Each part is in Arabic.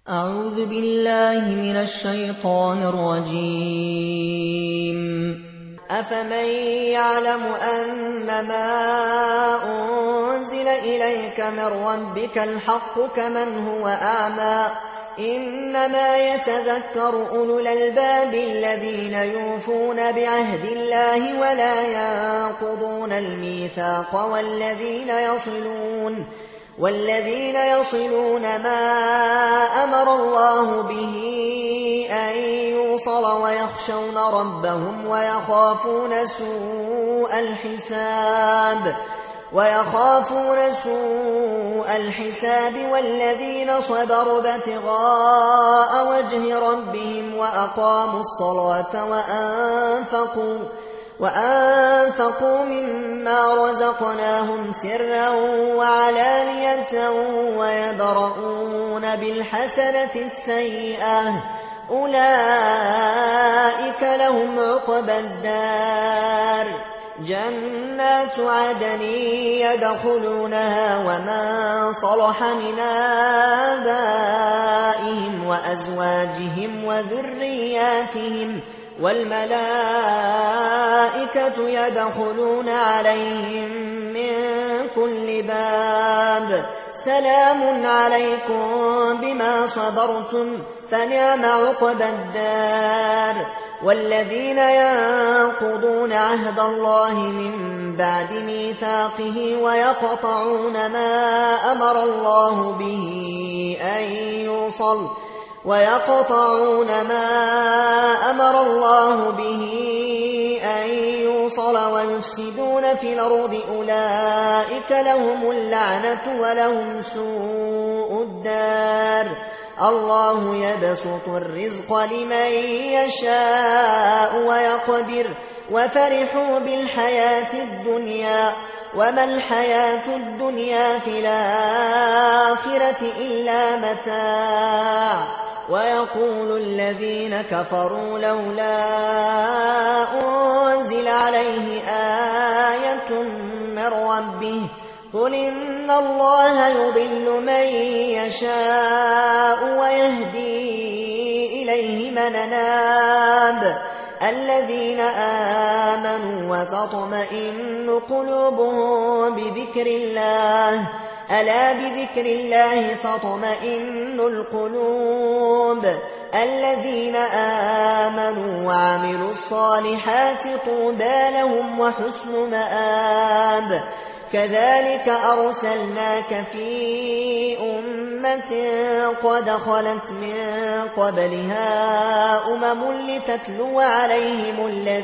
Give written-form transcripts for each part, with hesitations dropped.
أعوذ بالله من الشيطان الرجيم. أفمن يعلم أنما أنزل إليك من ربك الحق كمن هو أعمى إنما يتذكر أولو الألباب الذين يوفون بعهد الله ولا ينقضون الميثاق والذين يصلون ما أمر الله به أن يوصل ويخشون ربهم ويخافون سوء الحساب والذين صبروا ابتغاء وجه ربهم وأقاموا الصلاة وأنفقوا مما رزقناهم سرا وعلانية ويدرؤون بالحسنة السيئة أولئك لهم عقبى الدار جنات عدن يدخلونها ومن صلح من آبائهم وأزواجهم وذرياتهم والملائكة يدخلون عليهم من كل باب سلام عليكم بما صبرتم فنعم عقبى الدار. والذين ينقضون عهد الله من بعد ميثاقه ويقطعون ما أمر الله به أن يوصل ويفسدون في الأرض أولئك لهم اللعنة ولهم سوء الدار. الله يبسط الرزق لمن يشاء ويقدر وفرحوا بالحياة الدنيا وما الحياة الدنيا في الآخرة إلا متاع. ويقول الذين كفروا لولا أنزل عليه آية من ربه قل إن الله يضل من يشاء ويهدي إليه من أناب الذين آمنوا وتطمئن قلوبهم بذكر الله ألا بذكر الله تطمئن القلوب الذين آمنوا وعملوا الصالحات طوبى لهم وحسن مآب. كذلك أرسلناك في أمة قد خلت من قبلها لتتلو عليهم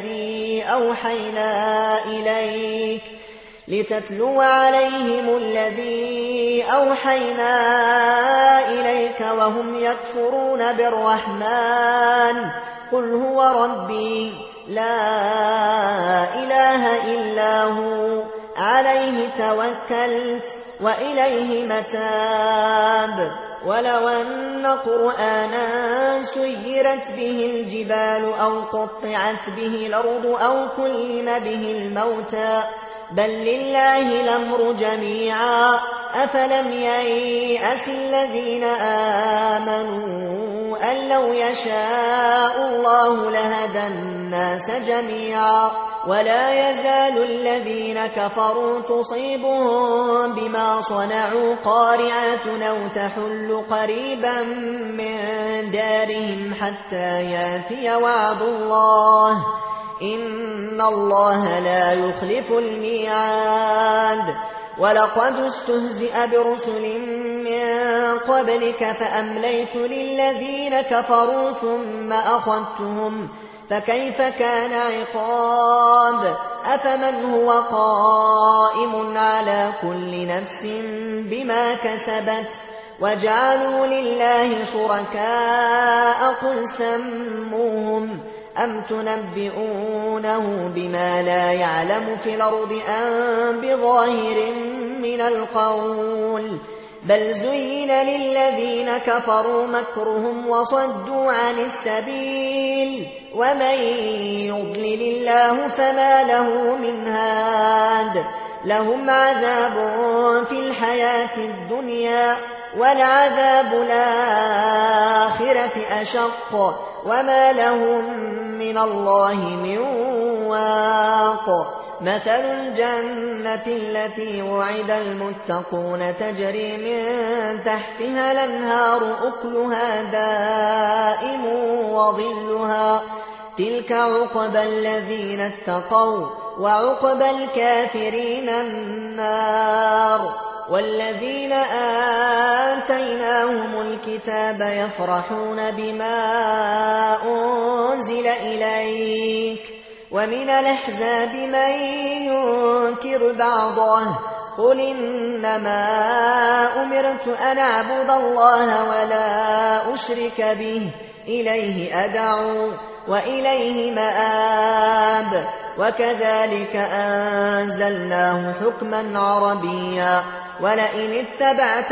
الذي أوحينا إليك وهم يكفرون بالرحمن قل هو ربي لا إله إلا هو عليه توكلت وإليه متاب. ولو أن قرآنا سيرت به الجبال أو قطعت به الأرض أو كلم به الموتى بل لله الأمر جميعا أفلم ييأس الذين آمنوا أن لو يشاء الله لهدى الناس جميعا. ولا يزال الذين كفروا تصيبهم بما صنعوا قارعة أو تحل قريبا من دارهم حتى يأتي وعد الله إن الله لا يخلف الميعاد. ولقد استهزئ برسل من قبلك فأمليت للذين كفروا ثم أخذتهم فكيف كان عقاب. أفمن هو قائم على كل نفس بما كسبت وجعلوا لله شركاء قل سموهم أم تنبئونه بما لا يعلم في الأرض أم بظاهر من القول بل زين للذين كفروا مكرهم وصدوا عن السبيل ومن يضلل الله فما له من هاد. لهم عذاب في الحياة الدنيا ولعذاب الآخرة أشق وما لهم من الله من واق مثل الجنة التي وعد المتقون تجري من تحتها الأنهار أكلها دائم وظلها تلك عقبى الذين اتقوا وعقبى الكافرين النار والذين آتيناهم الكتاب يفرحون بما أنزل إليك ومن الأحزاب من ينكر بعضه قل إنما أمرت أن أعبد الله ولا أشرك به إليه أدعو وإليه مآب وكذلك أنزلناه حكما عربيا ولئن اتبعت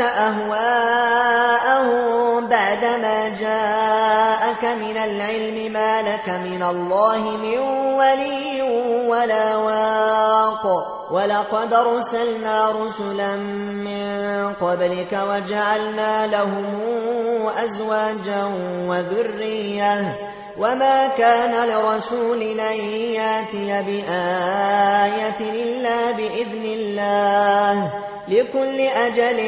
أهواءهم بعدما جاءك من العلم ما لك من الله من ولي ولا واق ولقد أرسلنا رسلا من قبلك وجعلنا لهم أزواجا وذرية وما كان لرسول أن يأتي بآية إلا بإذن الله لكل أجل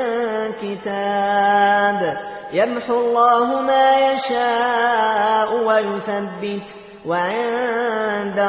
كتاب يمحو الله ما يشاء ويثبت وعنده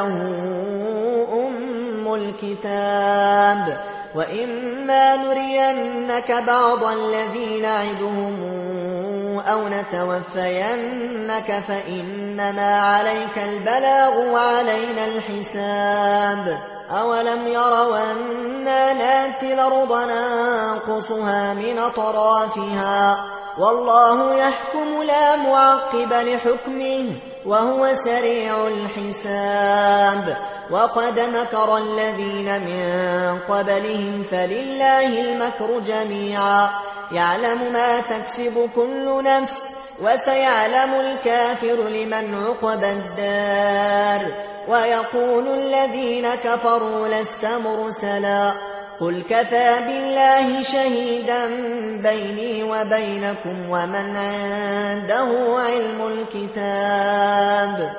أم الكتاب وإما نرينك بعض الذين نعدهم أو نتوفينك فإنما عليك البلاغ وعلينا الحساب أولم يروا أنا ناتي الأرض ننقصها من أطرافها والله يحكم لا معقب لحكمه وهو سريع الحساب وقد مكر الذين من قبلهم فلله المكر جميعا يعلم ما تكسب كل نفس وسيعلم الكافر لمن عقبى الدار ويقول الذين كفروا لست مرسلا قل كفى بالله شهيدا بيني وبينكم ومن عنده علم الكتاب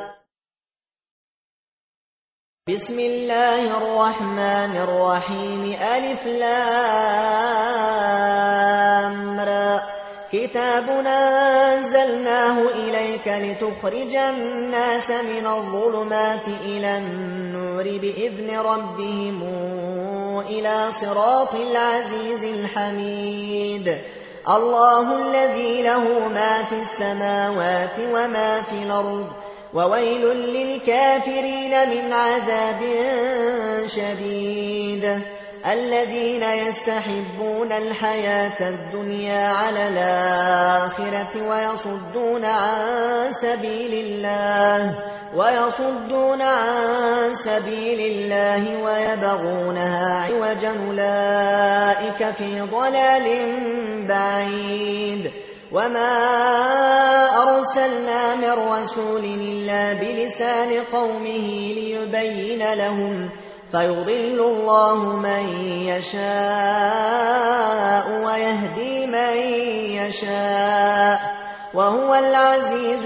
بسم الله الرحمن الرحيم ألف لام را كتاب أنزلناه إليك لتخرج الناس من الظلمات إلى النور بإذن ربهم إلى صراط العزيز الحميد الله الذي له ما في السماوات وما في الأرض وويل للكافرين من عذاب شديد الذين يستحبون الحياة الدنيا على الآخرة ويصدون عن سبيل الله ويبغونها عوجا أولئك في ضلال بعيد وما أرسلنا من رسول إلا بلسان قومه ليبين لهم فيضل الله من يشاء ويهدي من يشاء وهو العزيز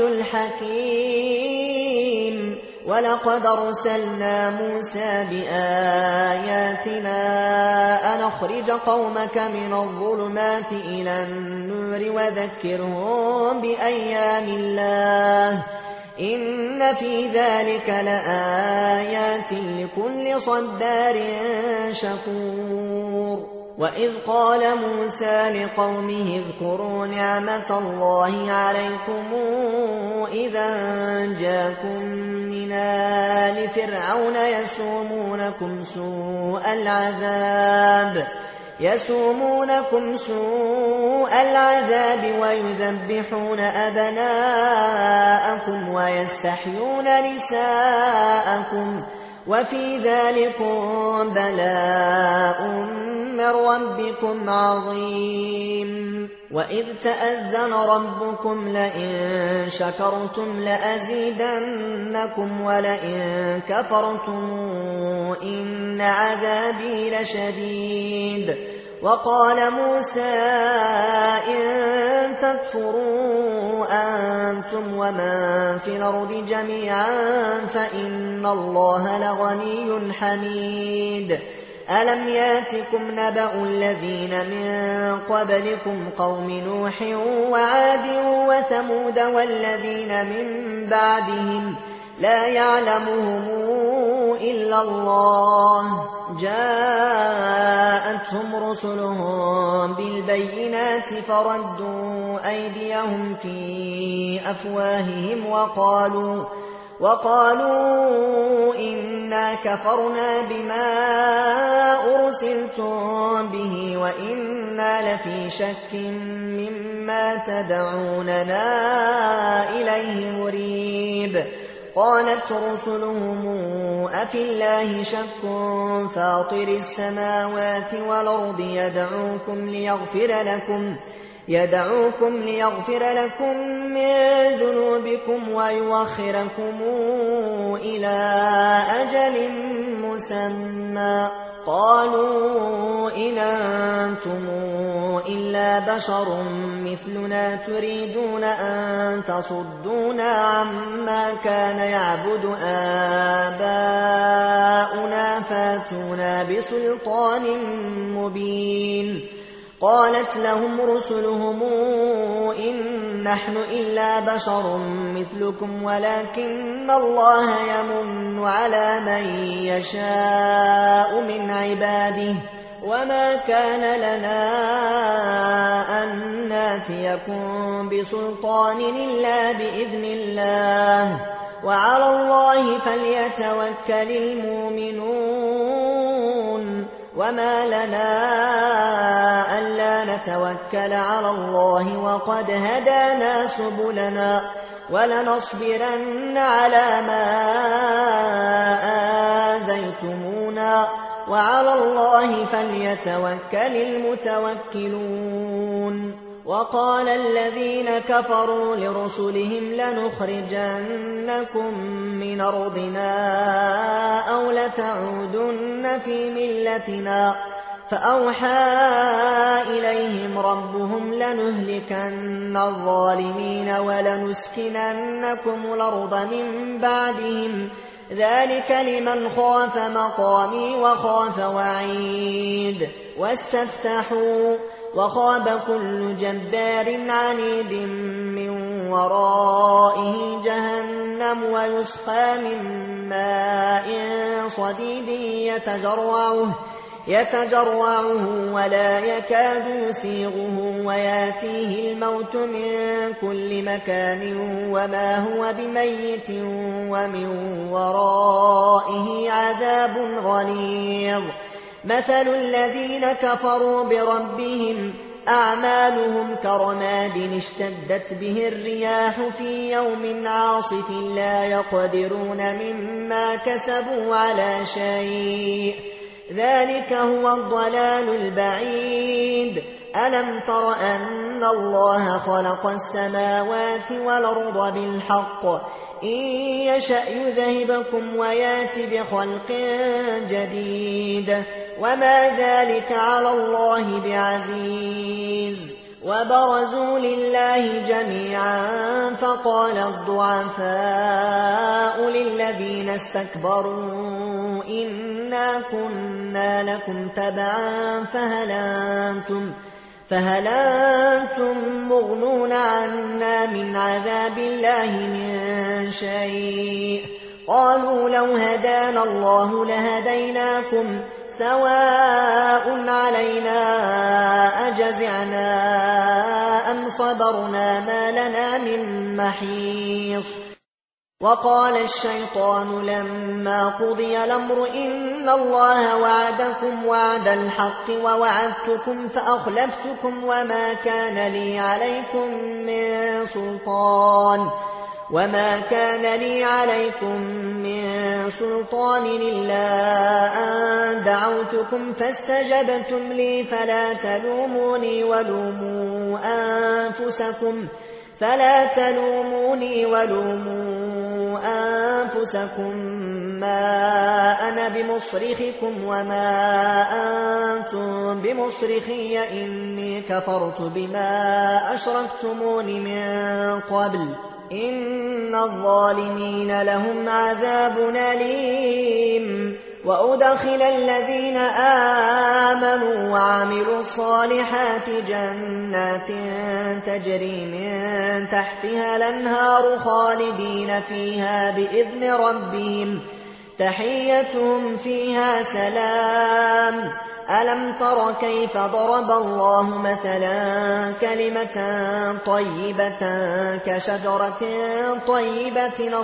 الحكيم ولقد أرسلنا موسى بآياتنا أن أخرج قومك من الظلمات إلى النور وذكرهم بأيام الله إن في ذلك لآيات لكل صبار شكور وإذ قال موسى لقومه اذكروا نعمة الله عليكم إذا جاءكم من آل فرعون يسومونكم سوء العذاب ويذبحون أبناءكم ويستحيون نساءكم وفي ذلكم بلاء من ربكم عظيم وإذ تأذن ربكم لئن شكرتم لأزيدنكم ولئن كفرتم إن عذابي لشديد وقال موسى إن تكفروا أنتم ومن في الأرض جميعا فإن الله لغني حميد ألم ياتكم نبأ الذين من قبلكم قوم نوح وعاد وثمود والذين من بعدهم لا يعلمهم إلا الله جاءتهم رسلهم بالبينات فردوا أيديهم في أفواههم وقالوا إنا كفرنا بما أرسلتم به وإنا لفي شك مما تدعوننا إليه مريب قالت رسلهم أفي الله شك فاطر السماوات والأرض يدعوكم ليغفر لكم من ذنوبكم ويؤخركم إلى أجل مسمى قالوا إن أنتم إلا بشر مثلنا تريدون أن تصدونا عما كان يعبد آباؤنا فاتونا بسلطان مبين قالت لهم رسلهم إن نحن إلا بشر مثلكم ولكن الله يمن على من يشاء من عباده وما كان لنا أن ناتيكم بسلطان إلا بإذن الله وعلى الله فليتوكل المؤمنون وما لنا ألا نتوكل على الله وقد هدانا سبلنا ولنصبرن على ما آذيتمونا وعلى الله فليتوكل المتوكلون وقال الذين كفروا لرسلهم لنخرجنكم من أرضنا أو لتعودن في ملتنا فأوحى إليهم ربهم لنهلكن الظالمين ولنسكننكم الأرض من بعدهم ذلك لمن خاف مقامي وخاف وعيد واستفتحوا وخاب كل جبار عنيد من ورائه جهنم ويسقى من ماء صديد يتجرعه ولا يكاد يسيغه وياتيه الموت من كل مكان وما هو بميت ومن ورائه عذاب غليظ مثل الذين كفروا بربهم أعمالهم كرماد اشتدت به الرياح في يوم عاصف لا يقدرون مما كسبوا على شيء ذلك هو الضلال البعيد ألم تر أن الله خلق السماوات والأرض بالحق إن يشأ يذهبكم ويات بخلق جديد وما ذلك على الله بعزيز وبرزوا لله جميعا فقال الضعفاء للذين استكبروا إنا كنا لكم تبعا فهل أنتم مغنون عنا من عذاب الله من شيء قالوا لو هدانا الله لهديناكم سواء علينا أجزعنا أم صبرنا ما لنا من محيص وقال الشيطان لما قضي الأمر إن الله وعدكم وعد الحق ووعدتكم فأخلفتكم وما كان لي عليكم من سلطان إلا أن دعوتكم فاستجبتم لي فلا تلوموني ولوموا أنفسكم ما أنا بمصرخكم وما أنتم بمصرخي إني كفرت بما أشركتمون من قبل إن الظالمين لهم عذاب أليم. وأدخل الذين آمنوا وعملوا الصالحات جنات تجري من تحتها الأنهار خالدين فيها بإذن ربهم تحيتهم فيها سلام. ألم تر كيف ضرب الله مثلا كلمة طيبة كشجرة طيبة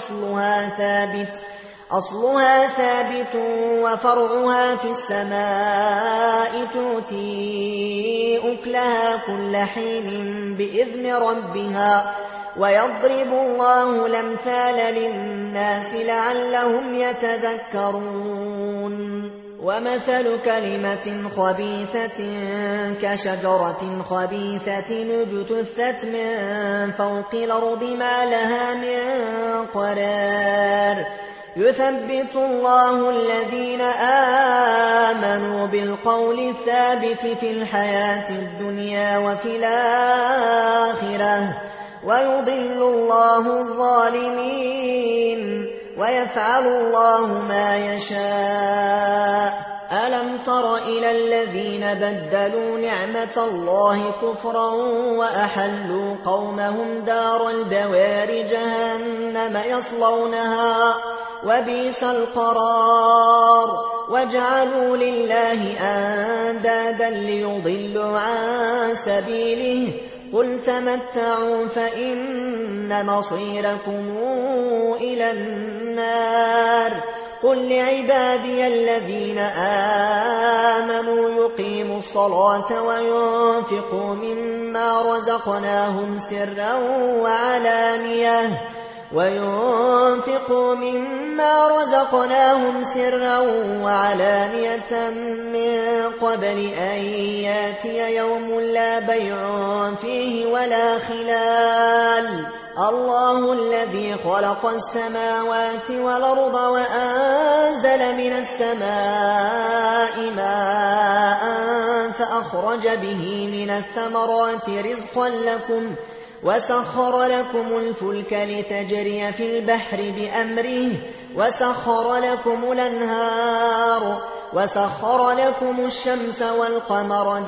أصلها ثابت وفرعها في السماء تؤتي أكلها كل حين بإذن ربها ويضرب الله الأمثال للناس لعلهم يتذكرون. ومثل كلمة خبيثة كشجرة خبيثة اجتثت من فوق الأرض ما لها من قرار يثبت الله الذين آمنوا بالقول الثابت في الحياة الدنيا وفي الآخرة ويضل الله الظالمين ويفعل الله ما يشاء. ألم تر إلى الذين بدلوا نعمة الله كفرا وأحلوا قومهم دار البوار جهنم يصلونها وبئس القرار وجعلوا لله أندادا ليضلوا عن سبيله قل تمتعوا فإن مصيركم إلى النار. قل لعبادي الذين آمنوا يقيموا الصلاة وينفقوا مما رزقناهم سرا وعلانية من قبل أن ياتي يوم لا بيع فيه ولا خلال. الله الذي خلق السماوات والأرض وأنزل من السماء ماء فأخرج به من الثمرات رزقا لكم وسخر لكم الفلك لتجري في البحر بأمره وسخر لكم الأنهار وسخر لكم الشمس والقمر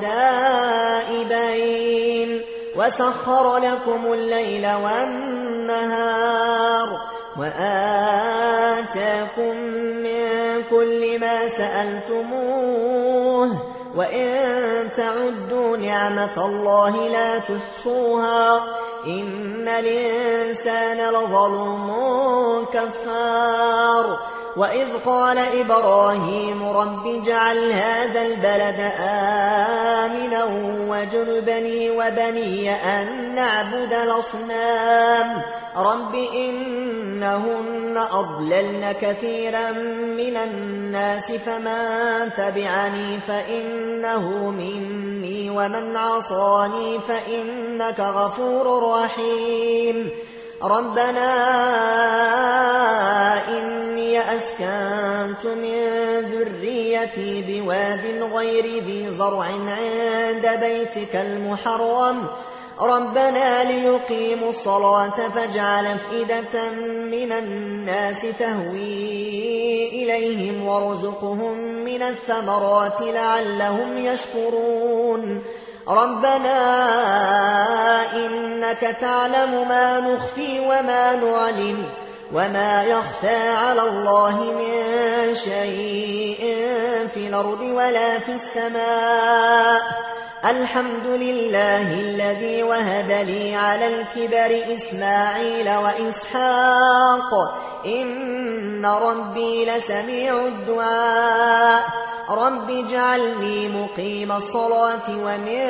دائبين وسخر لكم الليل والنهار وآتاكم من كل ما سألتموه وإن تعدوا نعمة الله لا تحصوها إن الإنسان لظلوم كفار. وإذ قال إبراهيم رب اجعل هذا البلد آمنا واجنبني وبني أن نعبد الأصنام رب إنهن أضللن كثيرا من الناس فمن تبعني فإنه مني ومن عصاني فإنك غفور رحيم. ربنا إني أسكنت من ذريتي بواد غير ذي زرع عند بيتك المحرم ربنا ليقيموا الصلاة فاجعل أفئدة من الناس تهوي إليهم وارزقهم من الثمرات لعلهم يشكرون. ربنا إنك تعلم ما نخفي وما نعلن وما يخفى على الله من شيء في الأرض ولا في السماء. الحمد لله الذي وهب لي على الكبر إسماعيل وإسحاق إن ربي لسميع الدعاء. رب اجعلني مقيم الصلاة ومن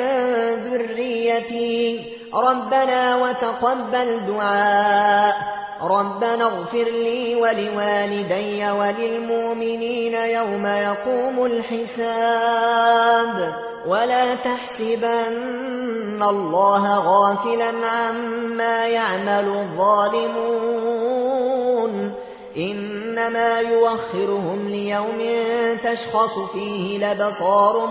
ذريتي ربنا وتقبل دعاء. ربنا اغفر لي ولوالدي وللمؤمنين يوم يقوم الحساب. ولا تحسبن الله غافلا عما يعمل الظالمون إنما يوخرهم ليوم تشخص فيه الأبصار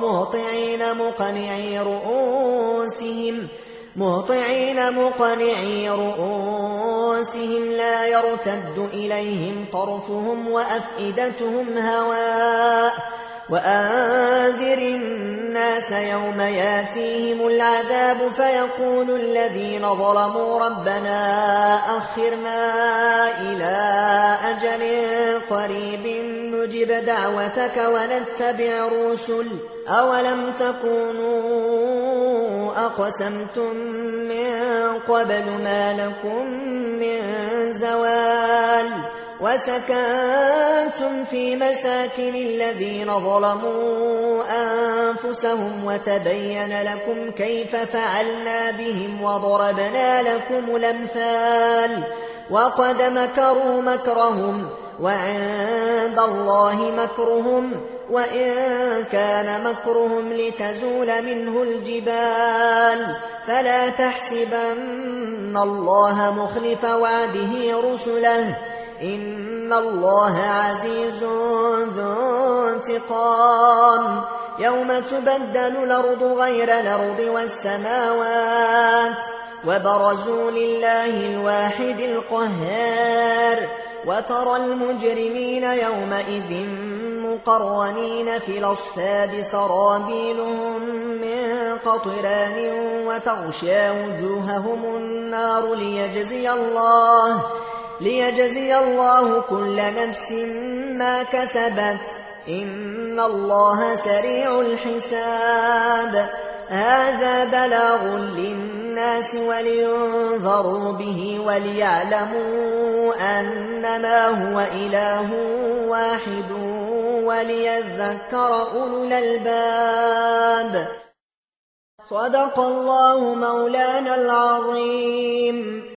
مهطعين مقنعي رؤوسهم لا يرتد إليهم طرفهم وأفئدتهم هواء وأنذر الناس يوم ياتيهم العذاب فيقول الذين ظلموا ربنا أخرنا إلى أجل قريب نجب دعوتك ونتبع الرسل أولم تكونوا أقسمتم من قبل ما لكم من زوال وسكنتم في مساكن الذين ظلموا أنفسهم وتبين لكم كيف فعلنا بهم وضربنا لكم الأمثال وقد مكروا مكرهم وعند الله مكرهم وإن كان مكرهم لتزول منه الجبال فلا تحسبن الله مخلف وعده رسله إن الله عزيز ذو انتقام يوم تبدل الأرض غير الأرض والسماوات وبرزوا لله الواحد القهار وترى المجرمين يومئذ مقرنين في الأصفاد سرابيلهم من قطران وتغشى وجوههم النار ليجزي الله كل نفس ما كسبت إن الله سريع الحساب هذا بلاغ للناس ولينذروا به وليعلموا أنما هو إله واحد وليذكر أولو الألباب صدق الله مولانا العظيم.